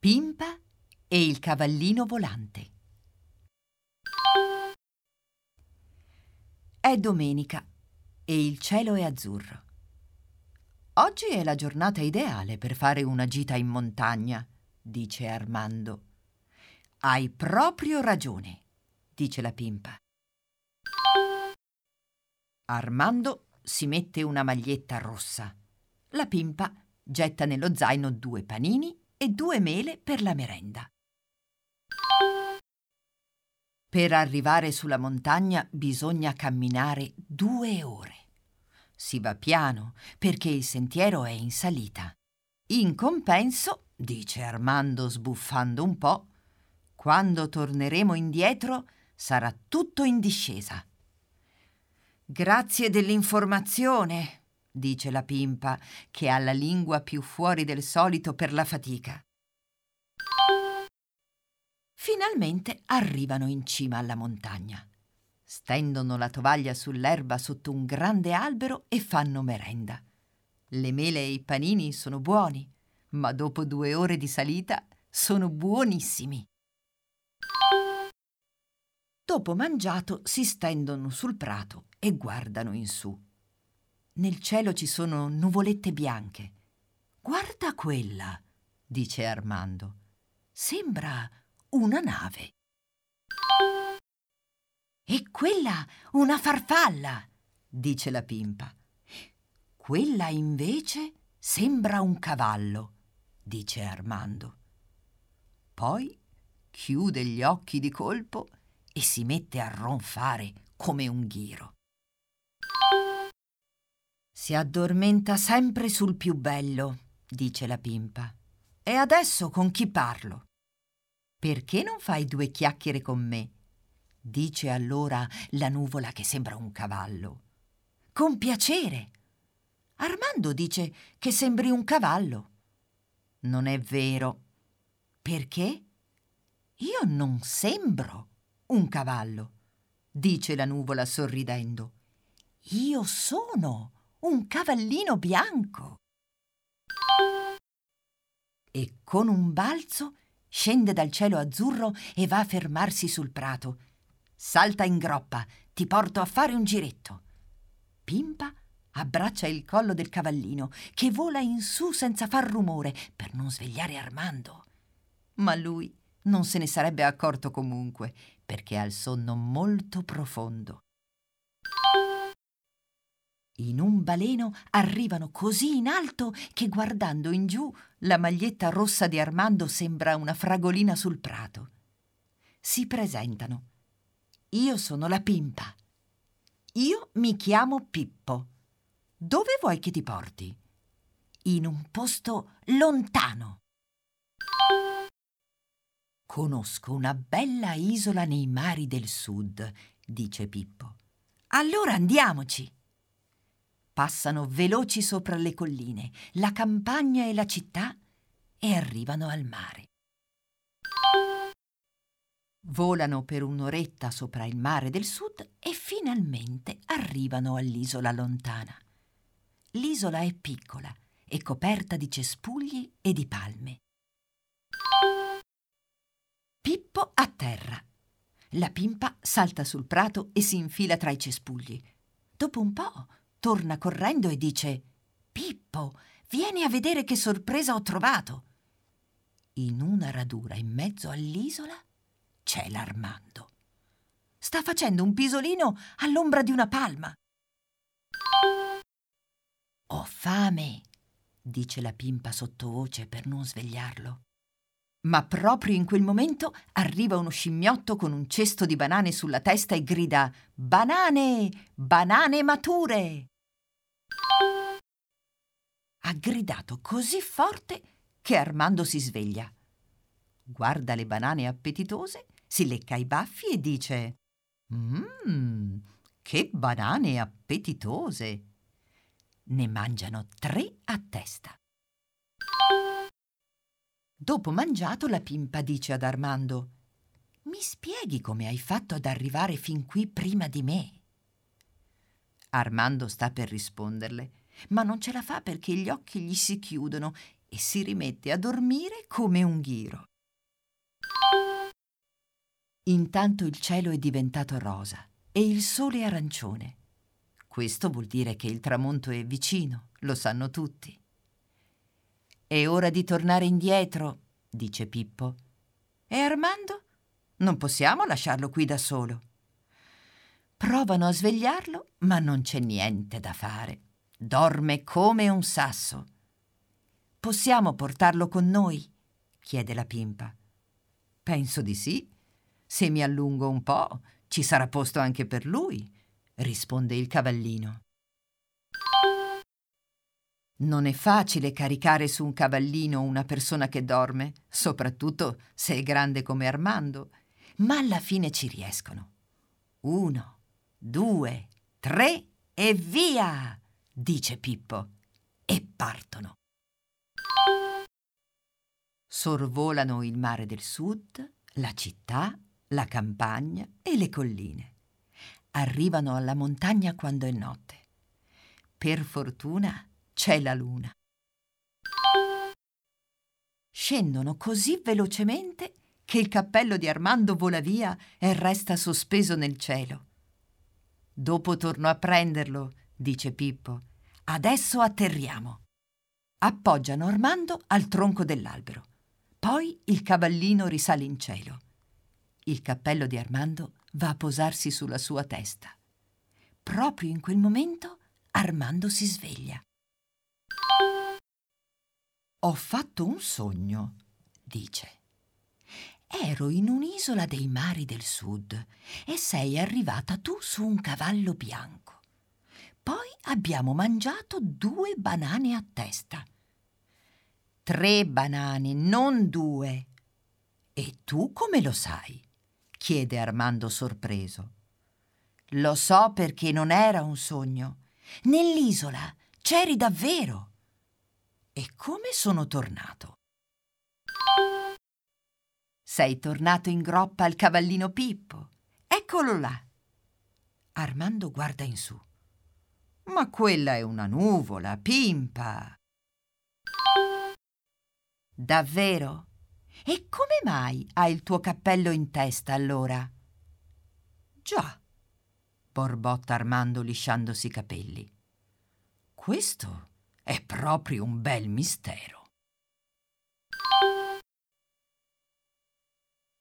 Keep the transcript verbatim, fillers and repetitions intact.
Pimpa e il cavallino volante. È domenica e il cielo è azzurro. Oggi è la giornata ideale per fare una gita in montagna, dice Armando. Hai proprio ragione, dice la Pimpa. Armando si mette una maglietta rossa. La Pimpa getta nello zaino due panini e due mele per la merenda. Per arrivare sulla montagna bisogna camminare due ore. Si va piano perché il sentiero è in salita. In compenso, dice Armando sbuffando un po', quando torneremo indietro sarà tutto in discesa. Grazie dell'informazione, dice la Pimpa, che ha la lingua più fuori del solito per la fatica. Finalmente arrivano in cima alla montagna. Stendono la tovaglia sull'erba sotto un grande albero e fanno merenda. Le mele e i panini sono buoni, ma dopo due ore di salita sono buonissimi. Dopo mangiato si stendono sul prato e guardano in su. Nel cielo ci sono nuvolette bianche. Guarda quella, dice Armando. Sembra una nave. E quella una farfalla, dice la Pimpa. Quella invece sembra un cavallo, dice Armando. Poi chiude gli occhi di colpo e si mette a ronfare come un ghiro. Si addormenta sempre sul più bello, dice la Pimpa. E adesso con chi parlo? Perché non fai due chiacchiere con me? Dice allora la nuvola che sembra un cavallo. Con piacere. Armando dice che sembri un cavallo. Non è vero. Perché? Io non sembro un cavallo, dice la nuvola sorridendo. Io sono un cavallino bianco. E con un balzo scende dal cielo azzurro e va a fermarsi sul prato. Salta in groppa, ti porto a fare un giretto. Pimpa abbraccia il collo del cavallino, che vola in su senza far rumore per non svegliare Armando. Ma lui non se ne sarebbe accorto comunque, perché ha il sonno molto profondo. In un baleno arrivano così in alto che guardando in giù la maglietta rossa di Armando sembra una fragolina sul prato. Si presentano. Io sono la Pimpa. Io mi chiamo Pippo. Dove vuoi che ti porti? In un posto lontano. Conosco una bella isola nei mari del sud, dice Pippo. Allora andiamoci. Passano veloci sopra le colline, la campagna e la città e arrivano al mare. Volano per un'oretta sopra il mare del sud e finalmente arrivano all'isola lontana. L'isola è piccola e coperta di cespugli e di palme. Pippo atterra. La Pimpa salta sul prato e si infila tra i cespugli. Dopo un po' torna correndo e dice: Pippo, vieni a vedere che sorpresa ho trovato. In una radura in mezzo all'isola c'è l'Armando. Sta facendo un pisolino all'ombra di una palma. Ho fame, dice la Pimpa sottovoce per non svegliarlo. Ma proprio in quel momento arriva uno scimmiotto con un cesto di banane sulla testa e grida: Banane! Banane mature! Ha gridato così forte che Armando si sveglia. Guarda le banane appetitose, si lecca i baffi e dice: Mmm, che banane appetitose! Ne mangiano tre a testa. Dopo mangiato, la Pimpa dice ad Armando: Mi spieghi come hai fatto ad arrivare fin qui prima di me? Armando sta per risponderle, ma non ce la fa perché gli occhi gli si chiudono e si rimette a dormire come un ghiro. Intanto il cielo è diventato rosa e il sole arancione. Questo vuol dire che il tramonto è vicino, lo sanno tutti. È ora di tornare indietro, dice Pippo. E Armando? Non possiamo lasciarlo qui da solo. Provano a svegliarlo, ma non c'è niente da fare. Dorme come un sasso. Possiamo portarlo con noi? Chiede la Pimpa. Penso di sì. Se mi allungo un po', ci sarà posto anche per lui, risponde il cavallino. Non è facile caricare su un cavallino una persona che dorme, soprattutto se è grande come Armando, ma alla fine ci riescono. Uno, due, tre e via, dice Pippo, e partono. Sorvolano il mare del sud, la città, la campagna e le colline. Arrivano alla montagna quando è notte. Per fortuna c'è la luna. Scendono così velocemente che il cappello di Armando vola via e resta sospeso nel cielo. Dopo torno a prenderlo, dice Pippo. Adesso atterriamo. Appoggiano Armando al tronco dell'albero. Poi il cavallino risale in cielo. Il cappello di Armando va a posarsi sulla sua testa. Proprio in quel momento Armando si sveglia. Ho fatto un sogno, dice. Ero in un'isola dei mari del sud e sei arrivata tu su un cavallo bianco. Poi abbiamo mangiato due banane a testa. Tre banane, non due. E tu come lo sai? Chiede Armando sorpreso. Lo so perché non era un sogno. Nell'isola c'eri davvero. E come sono tornato? Sei tornato in groppa al cavallino Pippo. Eccolo là. Armando guarda in su. Ma quella è una nuvola, Pimpa. Davvero? E come mai hai il tuo cappello in testa allora? Già, borbotta Armando lisciandosi i capelli. Questo è proprio un bel mistero.